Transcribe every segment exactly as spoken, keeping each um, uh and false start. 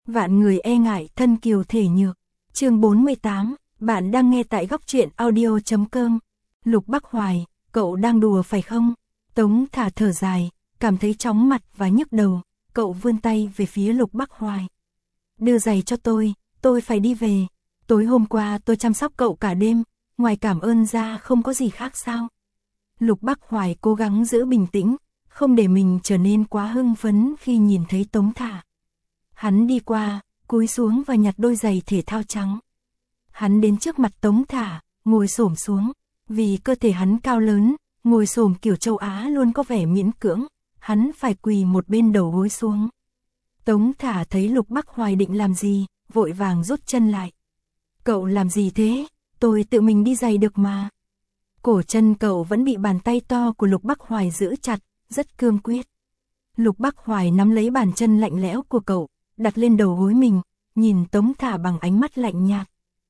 Vạn người e ngại thân kiều thể nhược. Chương bốn mươi tám, bạn đang nghe tại góc truyện audio chấm com. Lục Bắc Hoài, cậu đang đùa phải không? Tống Thả thở dài, cảm thấy chóng mặt và nhức đầu, cậu vươn tay về phía Lục Bắc Hoài. Đưa giày cho tôi, tôi phải đi về. Tối hôm qua tôi chăm sóc cậu cả đêm, ngoài cảm ơn ra không có gì khác sao? Lục Bắc Hoài cố gắng giữ bình tĩnh, không để mình trở nên quá hưng phấn khi nhìn thấy Tống Thả. Hắn đi qua, cúi xuống và nhặt đôi giày thể thao trắng. Hắn đến trước mặt Tống Thả, ngồi xổm xuống. Vì cơ thể hắn cao lớn, ngồi xổm kiểu châu Á luôn có vẻ miễn cưỡng, hắn phải quỳ một bên đầu gối xuống. Tống Thả thấy Lục Bắc Hoài định làm gì, vội vàng rút chân lại. Cậu làm gì thế? Tôi tự mình đi giày được mà. Cổ chân cậu vẫn bị bàn tay to của Lục Bắc Hoài giữ chặt, rất cương quyết. Lục Bắc Hoài nắm lấy bàn chân lạnh lẽo của cậu, đặt lên đầu gối mình, nhìn Tống Thả bằng ánh mắt lạnh nhạt.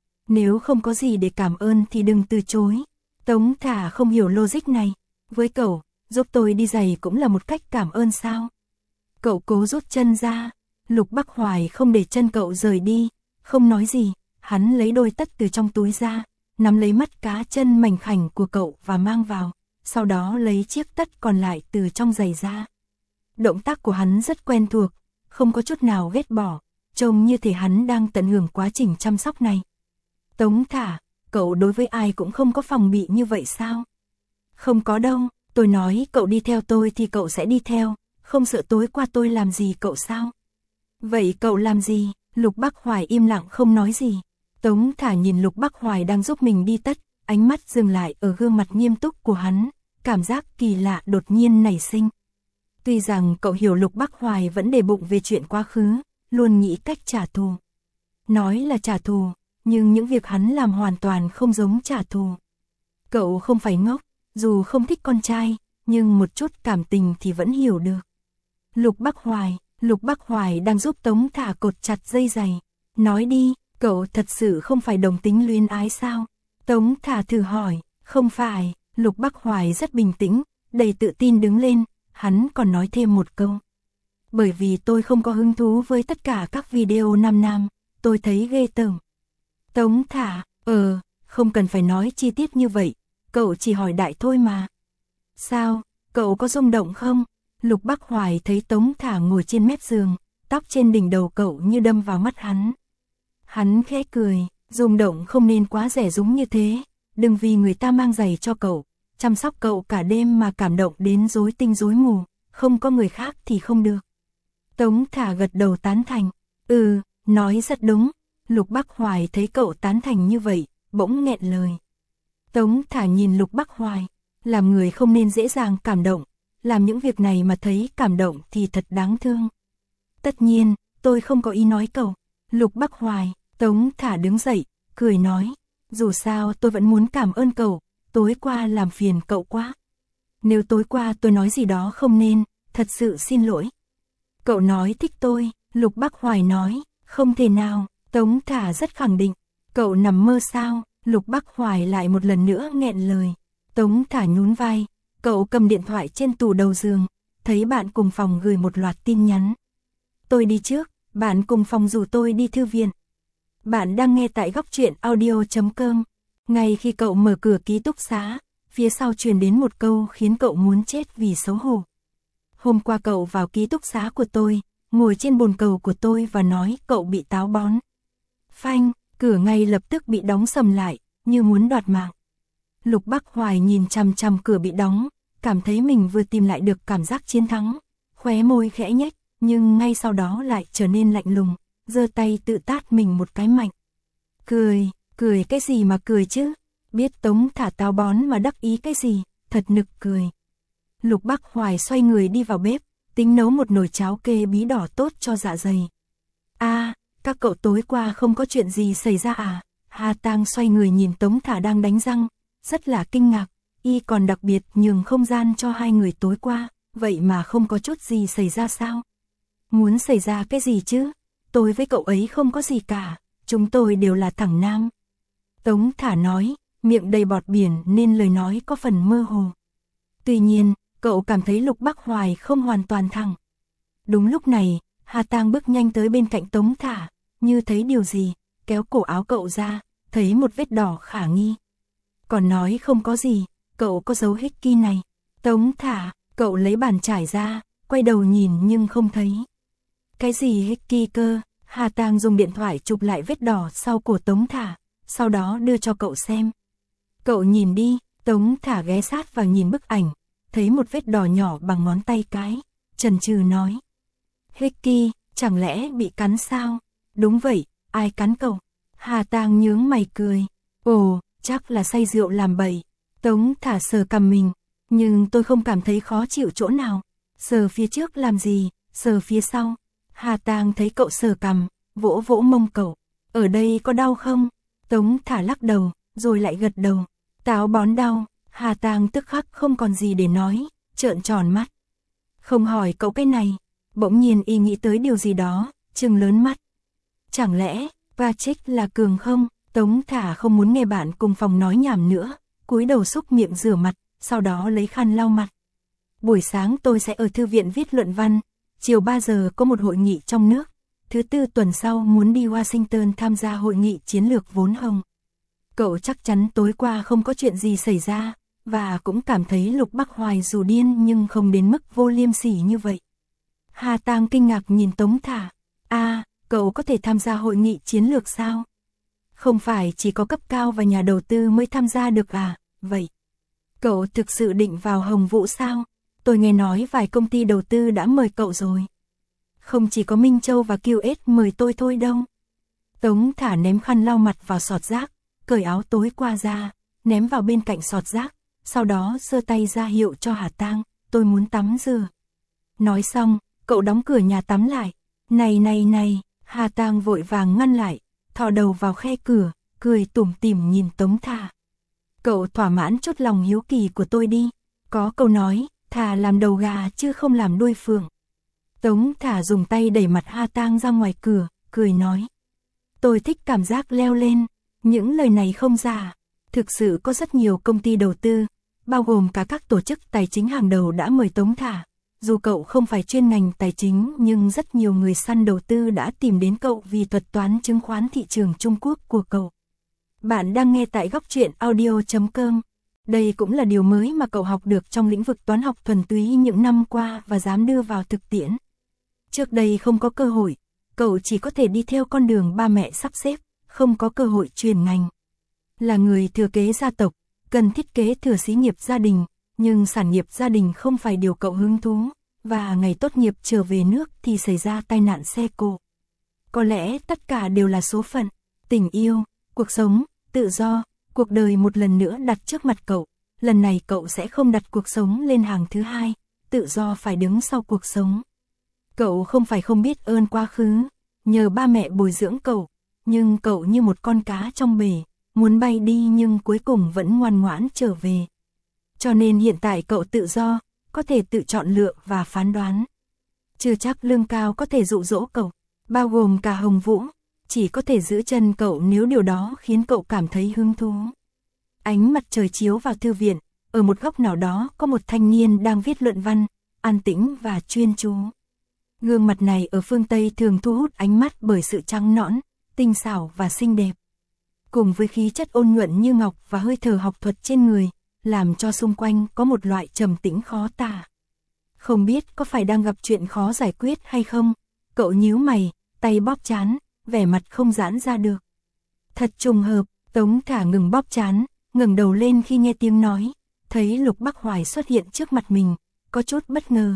Nếu không có gì để cảm ơn thì đừng từ chối. Tống Thả không hiểu logic này. Với cậu, giúp tôi đi giày cũng là một cách cảm ơn sao? Cậu cố rút chân ra. Lục Bắc Hoài không để chân cậu rời đi, không nói gì. Hắn lấy đôi tất từ trong túi ra, nắm lấy mắt cá chân mảnh khảnh của cậu và mang vào, sau đó lấy chiếc tất còn lại từ trong giày ra. Động tác của hắn rất quen thuộc, không có chút nào ghét bỏ, trông như thể hắn đang tận hưởng quá trình chăm sóc này. Tống Thả, cậu đối với ai cũng không có phòng bị như vậy sao? Không có đâu, tôi nói cậu đi theo tôi thì cậu sẽ đi theo, không sợ tối qua tôi làm gì cậu sao? Vậy cậu làm gì? Lục Bắc Hoài im lặng không nói gì. Tống Thả nhìn Lục Bắc Hoài đang giúp mình đi tất, ánh mắt dừng lại ở gương mặt nghiêm túc của hắn, cảm giác kỳ lạ đột nhiên nảy sinh. Tuy rằng cậu hiểu Lục Bắc Hoài vẫn để bụng về chuyện quá khứ, luôn nghĩ cách trả thù. Nói là trả thù, nhưng những việc hắn làm hoàn toàn không giống trả thù. Cậu không phải ngốc, dù không thích con trai, nhưng một chút cảm tình thì vẫn hiểu được. Lục Bắc Hoài, Lục Bắc Hoài đang giúp Tống Thả cột chặt dây giày. Nói đi, cậu thật sự không phải đồng tính luyến ái sao? Tống Thả thử hỏi, không phải. Lục Bắc Hoài rất bình tĩnh, đầy tự tin đứng lên, hắn còn nói thêm một câu. Bởi vì tôi không có hứng thú với tất cả các video nam nam, tôi thấy ghê tởm. Tống Thả, ờ, không cần phải nói chi tiết như vậy, cậu chỉ hỏi đại thôi mà. Sao, cậu có rung động không? Lục Bắc Hoài thấy Tống Thả ngồi trên mép giường, tóc trên đỉnh đầu cậu như đâm vào mắt hắn. Hắn khẽ cười, rung động không nên quá rẻ rúng như thế, đừng vì người ta mang giày cho cậu, chăm sóc cậu cả đêm mà cảm động đến rối tinh rối mù, không có người khác thì không được. Tống Thả gật đầu tán thành, ừ, nói rất đúng. Lục Bắc Hoài thấy cậu tán thành như vậy, bỗng nghẹn lời. Tống Thả nhìn Lục Bắc Hoài, làm người không nên dễ dàng cảm động, làm những việc này mà thấy cảm động thì thật đáng thương. Tất nhiên, tôi không có ý nói cậu. Lục Bắc Hoài, Tống Thả đứng dậy, cười nói, dù sao tôi vẫn muốn cảm ơn cậu, tối qua làm phiền cậu quá. Nếu tối qua tôi nói gì đó không nên, thật sự xin lỗi. Cậu nói thích tôi, Lục Bắc Hoài nói, không thể nào. Tống Thả rất khẳng định, cậu nằm mơ sao? Lục Bắc Hoài lại một lần nữa nghẹn lời. Tống Thả nhún vai, cậu cầm điện thoại trên tủ đầu giường, thấy bạn cùng phòng gửi một loạt tin nhắn. Tôi đi trước, bạn cùng phòng rủ tôi đi thư viện. Bạn đang nghe tại góc truyện audio chấm com. Ngay khi cậu mở cửa ký túc xá, phía sau truyền đến một câu khiến cậu muốn chết vì xấu hổ. Hôm qua cậu vào ký túc xá của tôi, ngồi trên bồn cầu của tôi và nói cậu bị táo bón. Phanh, cửa ngay lập tức bị đóng sầm lại, như muốn đoạt mạng. Lục Bắc Hoài nhìn chằm chằm cửa bị đóng, cảm thấy mình vừa tìm lại được cảm giác chiến thắng, khóe môi khẽ nhếch, nhưng ngay sau đó lại trở nên lạnh lùng, giơ tay tự tát mình một cái mạnh. Cười, cười cái gì mà cười chứ? Biết Tống Thả táo bón mà đắc ý cái gì, thật nực cười. Lục Bắc Hoài xoay người đi vào bếp, tính nấu một nồi cháo kê bí đỏ tốt cho dạ dày. A, à, các cậu tối qua không có chuyện gì xảy ra à? Hà Tang xoay người nhìn Tống Thả đang đánh răng, rất là kinh ngạc, y còn đặc biệt nhường không gian cho hai người tối qua, vậy mà không có chút gì xảy ra sao? Muốn xảy ra cái gì chứ? Tôi với cậu ấy không có gì cả, chúng tôi đều là thẳng nam. Tống Thả nói, miệng đầy bọt biển nên lời nói có phần mơ hồ. Tuy nhiên, cậu cảm thấy Lục Bắc Hoài không hoàn toàn thẳng. Đúng lúc này, Hà Tang bước nhanh tới bên cạnh Tống Thả, như thấy điều gì, kéo cổ áo cậu ra, thấy một vết đỏ khả nghi. Còn nói không có gì, cậu có dấu Hickey này. Tống Thả, cậu lấy bàn chải ra, quay đầu nhìn nhưng không thấy. Cái gì Hickey cơ? Hà Tang dùng điện thoại chụp lại vết đỏ sau cổ Tống Thả, sau đó đưa cho cậu xem. Cậu nhìn đi, Tống Thả ghé sát vào nhìn bức ảnh, thấy một vết đỏ nhỏ bằng ngón tay cái, chần chừ nói. Hickey, chẳng lẽ bị cắn sao? Đúng vậy, ai cắn cậu? Hà Tang nhướng mày cười. Ồ, chắc là say rượu làm bậy. Tống Thả sờ cằm mình, nhưng tôi không cảm thấy khó chịu chỗ nào. Sờ phía trước làm gì, sờ phía sau. Hà Tang thấy cậu sờ cằm, vỗ vỗ mông cậu. Ở đây có đau không? Tống Thả lắc đầu, rồi lại gật đầu. Táo bón đau. Hà Tang tức khắc không còn gì để nói, trợn tròn mắt. Không hỏi cậu cái này. Bỗng nhiên y nghĩ tới điều gì đó, trừng lớn mắt. Chẳng lẽ, Patrick là Cường không? Tống Thả không muốn nghe bạn cùng phòng nói nhảm nữa, cúi đầu xúc miệng rửa mặt, sau đó lấy khăn lau mặt. Buổi sáng tôi sẽ ở thư viện viết luận văn, chiều ba giờ có một hội nghị trong nước, thứ tư tuần sau muốn đi Washington tham gia hội nghị chiến lược vốn hồng. Cậu chắc chắn tối qua không có chuyện gì xảy ra, và cũng cảm thấy Lục Bắc Hoài dù điên nhưng không đến mức vô liêm sỉ như vậy. Hà Tang kinh ngạc nhìn Tống Thả. À, cậu có thể tham gia hội nghị chiến lược sao? Không phải chỉ có cấp cao và nhà đầu tư mới tham gia được à? Vậy, cậu thực sự định vào Hồng Vũ sao? Tôi nghe nói vài công ty đầu tư đã mời cậu rồi. Không chỉ có Minh Châu và quy ét mời tôi thôi đâu. Tống Thả ném khăn lau mặt vào sọt rác, cởi áo tối qua ra, ném vào bên cạnh sọt rác, sau đó giơ tay ra hiệu cho Hà Tang, tôi muốn tắm rửa. Nói xong, cậu đóng cửa nhà tắm lại. Này này này, Hà Tang vội vàng ngăn lại, thò đầu vào khe cửa, cười tủm tỉm nhìn Tống Thả. Cậu thỏa mãn chút lòng hiếu kỳ của tôi đi. Có câu nói, thà làm đầu gà chứ không làm đuôi phượng. Tống Thả dùng tay đẩy mặt Hà Tang ra ngoài cửa, cười nói. Tôi thích cảm giác leo lên. Những lời này không giả. Thực sự có rất nhiều công ty đầu tư, bao gồm cả các tổ chức tài chính hàng đầu đã mời Tống Thả. Dù cậu không phải chuyên ngành tài chính nhưng rất nhiều người săn đầu tư đã tìm đến cậu vì thuật toán chứng khoán thị trường Trung Quốc của cậu. Bạn đang nghe tại góc truyện audio chấm com. Đây cũng là điều mới mà cậu học được trong lĩnh vực toán học thuần túy những năm qua và dám đưa vào thực tiễn. Trước đây không có cơ hội, cậu chỉ có thể đi theo con đường ba mẹ sắp xếp, không có cơ hội truyền ngành. Là người thừa kế gia tộc, cần thiết kế thừa xí nghiệp gia đình, nhưng sản nghiệp gia đình không phải điều cậu hứng thú, và ngày tốt nghiệp trở về nước thì xảy ra tai nạn xe cộ. Có lẽ tất cả đều là số phận, tình yêu, cuộc sống, tự do, cuộc đời một lần nữa đặt trước mặt cậu. Lần này cậu sẽ không đặt cuộc sống lên hàng thứ hai, tự do phải đứng sau cuộc sống. Cậu không phải không biết ơn quá khứ, nhờ ba mẹ bồi dưỡng cậu, nhưng cậu như một con cá trong bể, muốn bay đi nhưng cuối cùng vẫn ngoan ngoãn trở về. Cho nên hiện tại cậu tự do, có thể tự chọn lựa và phán đoán. Chưa chắc lương cao có thể dụ dỗ cậu, bao gồm cả Hồng Vũ, chỉ có thể giữ chân cậu nếu điều đó khiến cậu cảm thấy hứng thú. Ánh mặt trời chiếu vào thư viện, ở một góc nào đó có một thanh niên đang viết luận văn, an tĩnh và chuyên chú. Gương mặt này ở phương Tây thường thu hút ánh mắt bởi sự trắng nõn, tinh xảo và xinh đẹp. Cùng với khí chất ôn nhuận như ngọc và hơi thở học thuật trên người, làm cho xung quanh có một loại trầm tĩnh khó tả. Không biết có phải đang gặp chuyện khó giải quyết hay không, cậu nhíu mày, tay bóp trán, vẻ mặt không giãn ra được. Thật trùng hợp, Tống Thả ngừng bóp trán, ngẩng đầu lên khi nghe tiếng nói, thấy Lục Bắc Hoài xuất hiện trước mặt mình, có chút bất ngờ.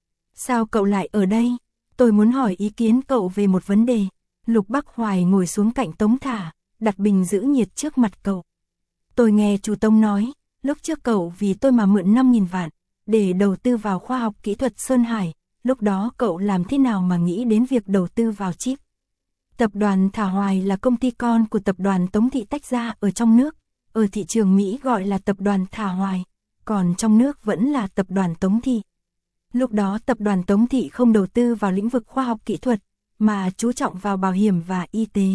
Sao cậu lại ở đây? Tôi muốn hỏi ý kiến cậu về một vấn đề. Lục Bắc Hoài ngồi xuống cạnh Tống Thả, đặt bình giữ nhiệt trước mặt cậu. Tôi nghe chú Tống nói, lúc trước cậu vì tôi mà mượn năm nghìn vạn, để đầu tư vào khoa học kỹ thuật Sơn Hải, lúc đó cậu làm thế nào mà nghĩ đến việc đầu tư vào chip? Tập đoàn Thả Hoài là công ty con của tập đoàn Tống Thị tách ra ở trong nước, ở thị trường Mỹ gọi là tập đoàn Thả Hoài, còn trong nước vẫn là tập đoàn Tống Thị. Lúc đó tập đoàn Tống Thị không đầu tư vào lĩnh vực khoa học kỹ thuật, mà chú trọng vào bảo hiểm và y tế.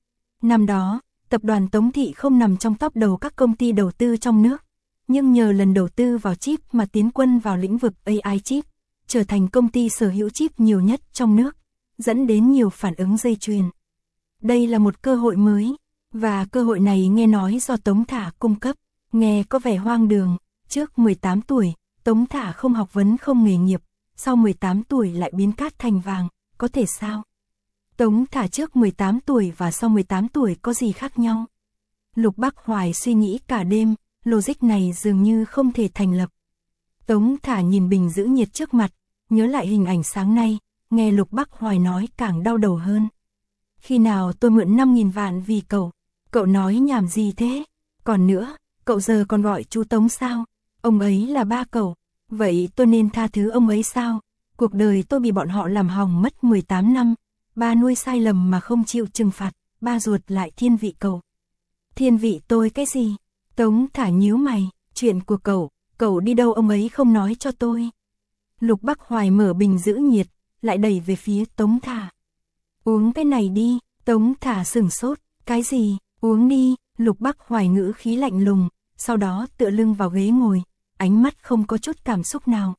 Năm đó, tập đoàn Tống Thị không nằm trong top đầu các công ty đầu tư trong nước, nhưng nhờ lần đầu tư vào chip mà tiến quân vào lĩnh vực a i chip, trở thành công ty sở hữu chip nhiều nhất trong nước, dẫn đến nhiều phản ứng dây chuyền. Đây là một cơ hội mới, và cơ hội này nghe nói do Tống Thả cung cấp, nghe có vẻ hoang đường, trước mười tám tuổi, Tống Thả không học vấn không nghề nghiệp, sau mười tám tuổi lại biến cát thành vàng, có thể sao? Tống Thả trước mười tám tuổi và sau mười tám tuổi có gì khác nhau? Lục Bắc Hoài suy nghĩ cả đêm, logic này dường như không thể thành lập. Tống Thả nhìn bình giữ nhiệt trước mặt, nhớ lại hình ảnh sáng nay, nghe Lục Bắc Hoài nói càng đau đầu hơn. Khi nào tôi mượn năm nghìn vạn vì cậu? Cậu nói nhảm gì thế? Còn nữa, cậu giờ còn gọi chú Tống sao? Ông ấy là ba cậu. Vậy tôi nên tha thứ ông ấy sao? Cuộc đời tôi bị bọn họ làm hỏng mất mười tám năm. Ba nuôi sai lầm mà không chịu trừng phạt, ba ruột lại thiên vị cậu. Thiên vị tôi cái gì? Tống Thả nhíu mày, chuyện của cậu, cậu đi đâu ông ấy không nói cho tôi. Lục Bắc Hoài mở bình giữ nhiệt, lại đẩy về phía Tống Thả. Uống cái này đi, Tống Thả sửng sốt, cái gì, uống đi, Lục Bắc Hoài ngữ khí lạnh lùng, sau đó tựa lưng vào ghế ngồi, ánh mắt không có chút cảm xúc nào.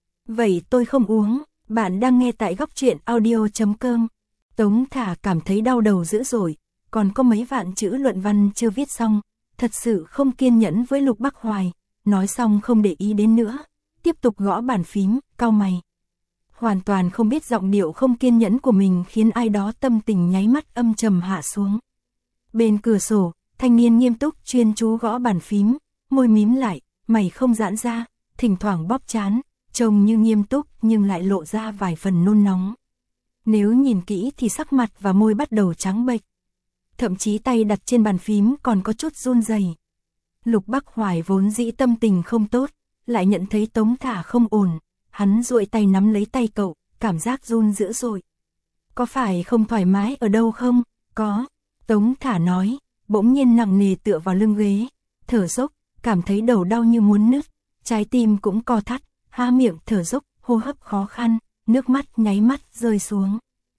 Vậy tôi không uống, bạn đang nghe tại góc truyện audio chấm com. Tống Thả cảm thấy đau đầu dữ dội, còn có mấy vạn chữ luận văn chưa viết xong, thật sự không kiên nhẫn với Lục Bắc Hoài, nói xong không để ý đến nữa, tiếp tục gõ bàn phím, cau mày. Hoàn toàn không biết giọng điệu không kiên nhẫn của mình khiến ai đó tâm tình nháy mắt âm trầm hạ xuống. Bên cửa sổ, thanh niên nghiêm túc chuyên chú gõ bàn phím, môi mím lại, mày không giãn ra, thỉnh thoảng bóp trán, trông như nghiêm túc nhưng lại lộ ra vài phần nôn nóng. Nếu nhìn kỹ thì sắc mặt và môi bắt đầu trắng bệch. Thậm chí tay đặt trên bàn phím còn có chút run rẩy. Lục Bắc Hoài vốn dĩ tâm tình không tốt, lại nhận thấy Tống Thả không ổn, hắn duỗi tay nắm lấy tay cậu, cảm giác run dữ dội. Có phải không thoải mái ở đâu không? Có, Tống Thả nói, bỗng nhiên nặng nề tựa vào lưng ghế, thở dốc, cảm thấy đầu đau như muốn nứt, trái tim cũng co thắt, há miệng thở dốc, hô hấp khó khăn, nước mắt nháy mắt rơi xuống.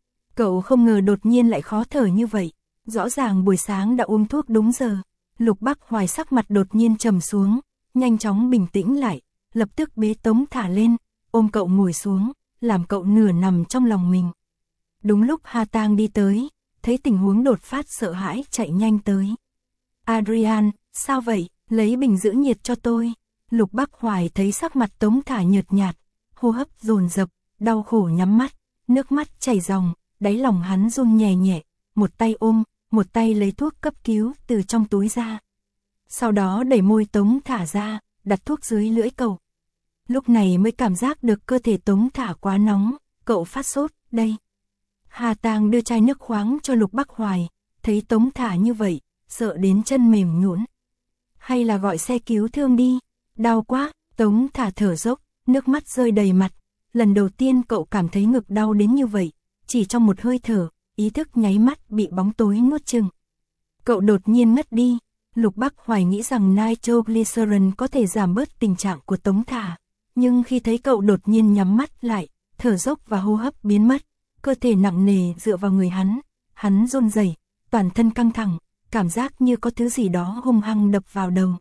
Cậu không ngờ đột nhiên lại khó thở như vậy, rõ ràng buổi sáng đã uống thuốc đúng giờ. Lục Bắc Hoài sắc mặt đột nhiên trầm xuống, nhanh chóng bình tĩnh lại, lập tức bế Tống Thả lên, ôm cậu ngồi xuống, làm cậu nửa nằm trong lòng mình. Đúng lúc Hà Tang đi tới, thấy tình huống đột phát sợ hãi chạy nhanh tới. Adrian, sao vậy, lấy bình giữ nhiệt cho tôi. Lục Bắc Hoài thấy sắc mặt Tống Thả nhợt nhạt, hô hấp dồn dập, đau khổ nhắm mắt, nước mắt chảy ròng, đáy lòng hắn run nhẹ nhẹ, một tay ôm, một tay lấy thuốc cấp cứu từ trong túi ra. Sau đó đẩy môi Tống Thả ra, đặt thuốc dưới lưỡi cậu. Lúc này mới cảm giác được cơ thể Tống Thả quá nóng, cậu phát sốt, đây. Hà Tang đưa chai nước khoáng cho Lục Bắc Hoài, thấy Tống Thả như vậy, sợ đến chân mềm nhũn. Hay là gọi xe cứu thương đi, đau quá, Tống Thả thở dốc, nước mắt rơi đầy mặt. Lần đầu tiên cậu cảm thấy ngực đau đến như vậy, chỉ trong một hơi thở, ý thức nháy mắt bị bóng tối nuốt chửng. Cậu đột nhiên ngất đi. Lục Bắc Hoài nghĩ rằng nitroglycerin có thể giảm bớt tình trạng của Tống Thả, nhưng khi thấy cậu đột nhiên nhắm mắt lại, thở dốc và hô hấp biến mất, cơ thể nặng nề dựa vào người hắn, hắn run rẩy, toàn thân căng thẳng, cảm giác như có thứ gì đó hung hăng đập vào đầu.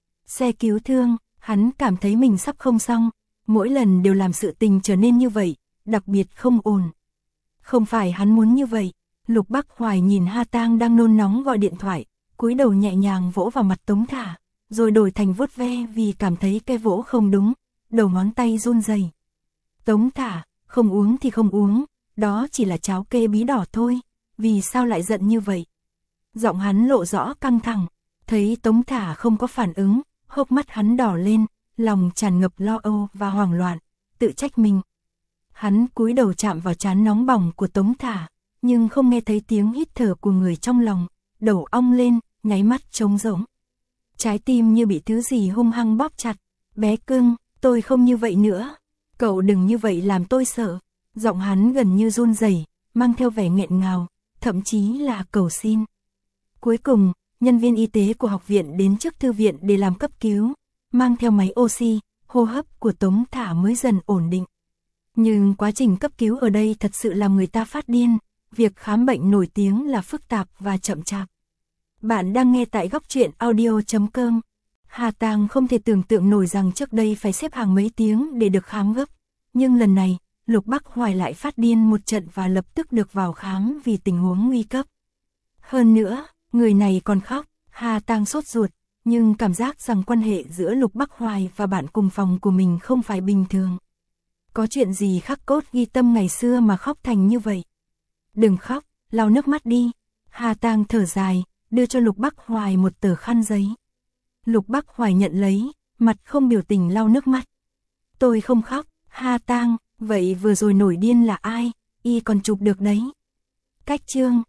Xe cứu thương, hắn cảm thấy mình sắp không xong, mỗi lần đều làm sự tình trở nên như vậy, đặc biệt không ổn. Không phải hắn muốn như vậy. Lục Bắc Hoài nhìn Hà Tang đang nôn nóng gọi điện thoại, cúi đầu nhẹ nhàng vỗ vào mặt Tống Thả, rồi đổi thành vuốt ve vì cảm thấy cái vỗ không đúng, đầu ngón tay run rẩy. Tống Thả, không uống thì không uống, đó chỉ là cháo kê bí đỏ thôi, vì sao lại giận như vậy? Giọng hắn lộ rõ căng thẳng, thấy Tống Thả không có phản ứng, hốc mắt hắn đỏ lên, lòng tràn ngập lo âu và hoảng loạn, tự trách mình. Hắn cúi đầu chạm vào trán nóng bỏng của Tống Thả, nhưng không nghe thấy tiếng hít thở của người trong lòng, đầu ong lên, nháy mắt trống rỗng. Trái tim như bị thứ gì hung hăng bóp chặt, bé cưng, tôi không như vậy nữa, cậu đừng như vậy làm tôi sợ. Giọng hắn gần như run rẩy, mang theo vẻ nghẹn ngào, thậm chí là cầu xin. Cuối cùng, nhân viên y tế của học viện đến trước thư viện để làm cấp cứu, mang theo máy oxy, hô hấp của Tống Thả mới dần ổn định. Nhưng quá trình cấp cứu ở đây thật sự làm người ta phát điên, việc khám bệnh nổi tiếng là phức tạp và chậm chạp. Bạn đang nghe tại góc truyện audio chấm com. Hà Tang không thể tưởng tượng nổi rằng trước đây phải xếp hàng mấy tiếng để được khám gấp, nhưng lần này, Lục Bắc Hoài lại phát điên một trận và lập tức được vào khám vì tình huống nguy cấp. Hơn nữa, người này còn khóc, Hà Tang sốt ruột, nhưng cảm giác rằng quan hệ giữa Lục Bắc Hoài và bạn cùng phòng của mình không phải bình thường. Có chuyện gì khắc cốt ghi tâm ngày xưa mà khóc thành như vậy? Đừng khóc, lau nước mắt đi. Hà Tang thở dài, đưa cho Lục Bắc Hoài một tờ khăn giấy. Lục Bắc Hoài nhận lấy, mặt không biểu tình lau nước mắt. Tôi không khóc. Hà Tang, vậy vừa rồi nổi điên là ai? Y còn chụp được đấy. Cách chương